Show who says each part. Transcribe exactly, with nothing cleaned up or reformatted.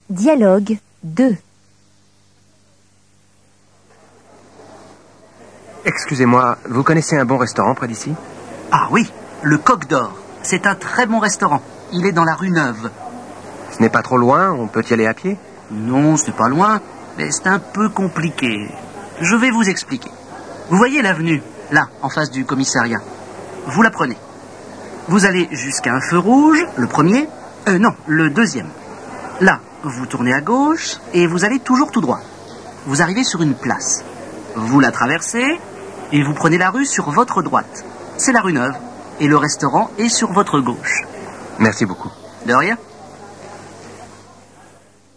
Speaker 1: Dialogue deux.
Speaker 2: Excusez-moi, vous connaissez un bon restaurant près d'ici?
Speaker 3: Ah oui, le Coq d'Or. C'est un très bon restaurant. Il est dans la rue Neuve.
Speaker 2: Ce n'est pas trop loin, on peut y aller à pied?
Speaker 3: Non, c'est pas loin, mais c'est un peu compliqué. Je vais vous expliquer. Vous voyez l'avenue, là, en face du commissariat. Vous la prenez. Vous allez jusqu'à un feu rouge, le premier. Euh, non, le deuxième. Là, vous tournez à gauche et vous allez toujours tout droit. Vous arrivez sur une place. Vous la traversez et vous prenez la rue sur votre droite. C'est la rue Neuve et le restaurant est sur votre gauche.
Speaker 2: Merci beaucoup.
Speaker 3: De rien.